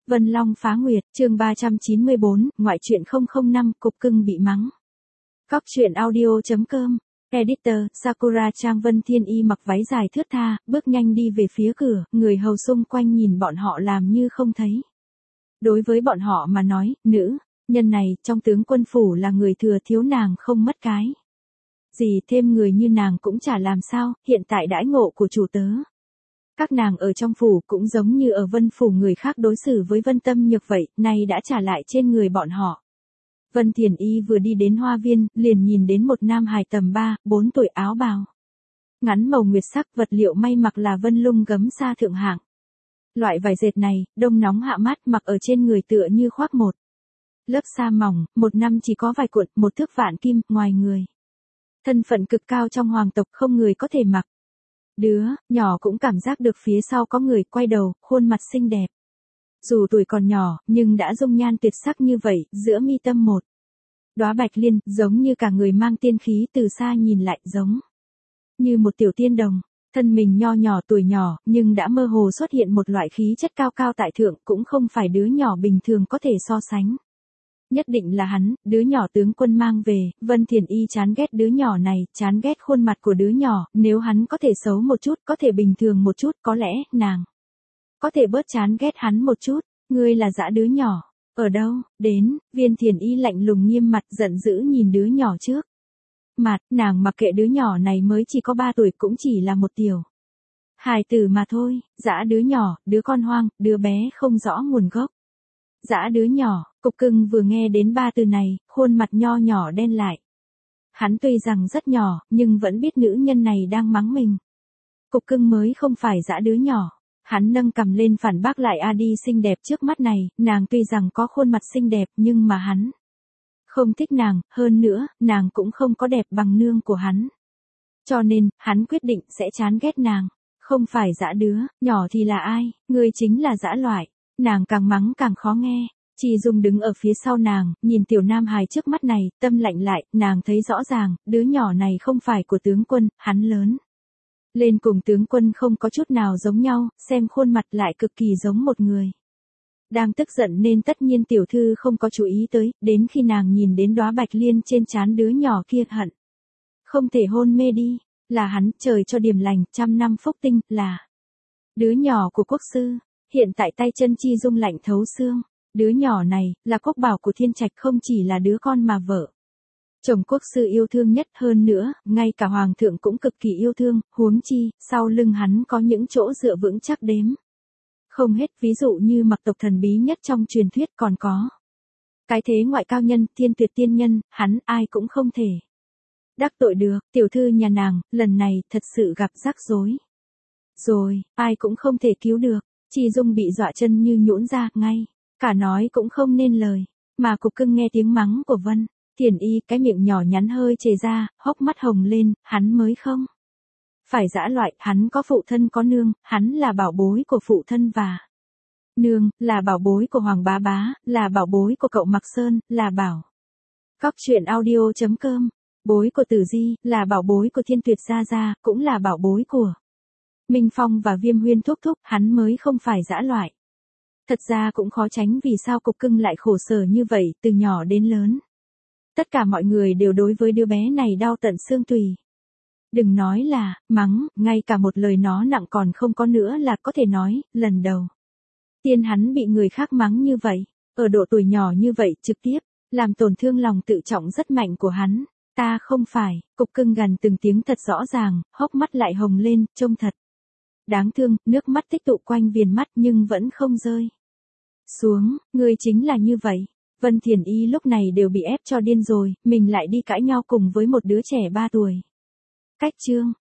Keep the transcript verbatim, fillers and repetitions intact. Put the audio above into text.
Vân Long phá nguyệt, chương ba trăm chín mươi bốn, ngoại truyện không không năm, cục cưng bị mắng. Cóc truyện audio.com, Editor, Sakura Trang. Vân Thiên Y mặc váy dài thướt tha, bước nhanh đi về phía cửa, người hầu xung quanh nhìn bọn họ làm như không thấy. Đối với bọn họ mà nói, nữ nhân này trong tướng quân phủ là người thừa thiếu nàng không mất cái gì, thêm người như nàng cũng chả làm sao, hiện tại đãi ngộ của chủ tớ. Các nàng ở trong phủ cũng giống như ở Vân phủ người khác đối xử với Vân Tâm Nhược vậy, nay đã trả lại trên người bọn họ. Vân Thiền Y vừa đi đến hoa viên, liền nhìn đến một nam hài tầm ba, bốn tuổi, áo bào ngắn màu nguyệt sắc, vật liệu may mặc là vân lung gấm sa thượng hạng. Loại vải dệt này, đông nóng hạ mát, mặc ở trên người tựa như khoác một lớp sa mỏng, một năm chỉ có vài cuộn, một thước vạn kim, ngoài người. Thân phận cực cao trong hoàng tộc, không người có thể mặc. Đứa nhỏ cũng cảm giác được phía sau có người, quay đầu, khuôn mặt xinh đẹp. Dù tuổi còn nhỏ, nhưng đã dung nhan tuyệt sắc như vậy, giữa mi tâm một đóa bạch liên, giống như cả người mang tiên khí, từ xa nhìn lại giống như một tiểu tiên đồng. Thân mình nho nhỏ, tuổi nhỏ, nhưng đã mơ hồ xuất hiện một loại khí chất cao cao tại thượng, cũng không phải đứa nhỏ bình thường có thể so sánh. Nhất định là hắn, đứa nhỏ tướng quân mang về. Vân Thiền Y chán ghét đứa nhỏ này, chán ghét khuôn mặt của đứa nhỏ, nếu hắn có thể xấu một chút, có thể bình thường một chút, có lẽ, nàng có thể bớt chán ghét hắn một chút. Ngươi là dã đứa nhỏ, ở đâu, đến, Viên Thiền Y lạnh lùng nghiêm mặt, giận dữ nhìn đứa nhỏ trước mặt, nàng mặc kệ đứa nhỏ này mới chỉ có ba tuổi, cũng chỉ là một tiểu hài tử mà thôi, dã đứa nhỏ, đứa con hoang, đứa bé không rõ nguồn gốc. Dã đứa nhỏ, cục cưng vừa nghe đến ba từ này, khuôn mặt nho nhỏ đen lại. Hắn tuy rằng rất nhỏ, nhưng vẫn biết nữ nhân này đang mắng mình. Cục cưng mới không phải dã đứa nhỏ. Hắn nâng cằm lên phản bác lại, a đi xinh đẹp trước mắt này, nàng tuy rằng có khuôn mặt xinh đẹp nhưng mà hắn không thích nàng, hơn nữa, nàng cũng không có đẹp bằng nương của hắn. Cho nên, hắn quyết định sẽ chán ghét nàng. Không phải dã đứa nhỏ thì là ai, ngươi chính là dã loại. Nàng càng mắng càng khó nghe. Chi Dung đứng ở phía sau nàng, nhìn tiểu nam hài trước mắt này, tâm lạnh lại, nàng thấy rõ ràng, đứa nhỏ này không phải của tướng quân, hắn lớn lên cùng tướng quân không có chút nào giống nhau, xem khuôn mặt lại cực kỳ giống một người đang tức giận, nên tất nhiên tiểu thư không có chú ý tới, đến khi nàng nhìn đến đóa bạch liên trên trán đứa nhỏ kia, hận không thể hôn mê đi. Là hắn, trời cho điềm lành, trăm năm phúc tinh, là đứa nhỏ của quốc sư. Hiện tại tay chân Chi Dung lạnh thấu xương. Đứa nhỏ này, là quốc bảo của thiên trạch, không chỉ là đứa con mà vợ chồng quốc sư yêu thương nhất, hơn nữa, ngay cả hoàng thượng cũng cực kỳ yêu thương, huống chi, sau lưng hắn có những chỗ dựa vững chắc đếm không hết, ví dụ như mặc tộc thần bí nhất trong truyền thuyết, còn có cái thế ngoại cao nhân, thiên tuyệt tiên nhân, hắn ai cũng không thể đắc tội được. Tiểu thư nhà nàng, lần này, thật sự gặp rắc rối rồi, ai cũng không thể cứu được. Chi Dung bị dọa chân như nhũn ra, ngay cả nói cũng không nên lời, mà cục cưng nghe tiếng mắng của Vân Thiền Y, cái miệng nhỏ nhắn hơi chề ra, hốc mắt hồng lên, hắn mới không phải dã loại, hắn có phụ thân có nương, hắn là bảo bối của phụ thân và nương, là bảo bối của Hoàng bá bá, là bảo bối của cậu Mạc Sơn, là bảo cóc truyện audio.com, bối của Tử Di, là bảo bối của Thiên Tuyệt gia gia, cũng là bảo bối của Minh Phong và Viêm Huyên thúc thúc, hắn mới không phải dã loại. Thật ra cũng khó tránh vì sao cục cưng lại khổ sở như vậy, từ nhỏ đến lớn. Tất cả mọi người đều đối với đứa bé này đau tận xương tùy. Đừng nói là, mắng, ngay cả một lời nó nặng còn không có nữa là có thể nói, lần đầu tiên hắn bị người khác mắng như vậy, ở độ tuổi nhỏ như vậy, trực tiếp làm tổn thương lòng tự trọng rất mạnh của hắn. Ta không phải, cục cưng gần từng tiếng thật rõ ràng, hốc mắt lại hồng lên, trông thật đáng thương, nước mắt tích tụ quanh viền mắt nhưng vẫn không rơi xuống. Ngươi chính là như vậy. Vân Thiền Y lúc này đều bị ép cho điên rồi, mình lại đi cãi nhau cùng với một đứa trẻ ba tuổi. Cách chương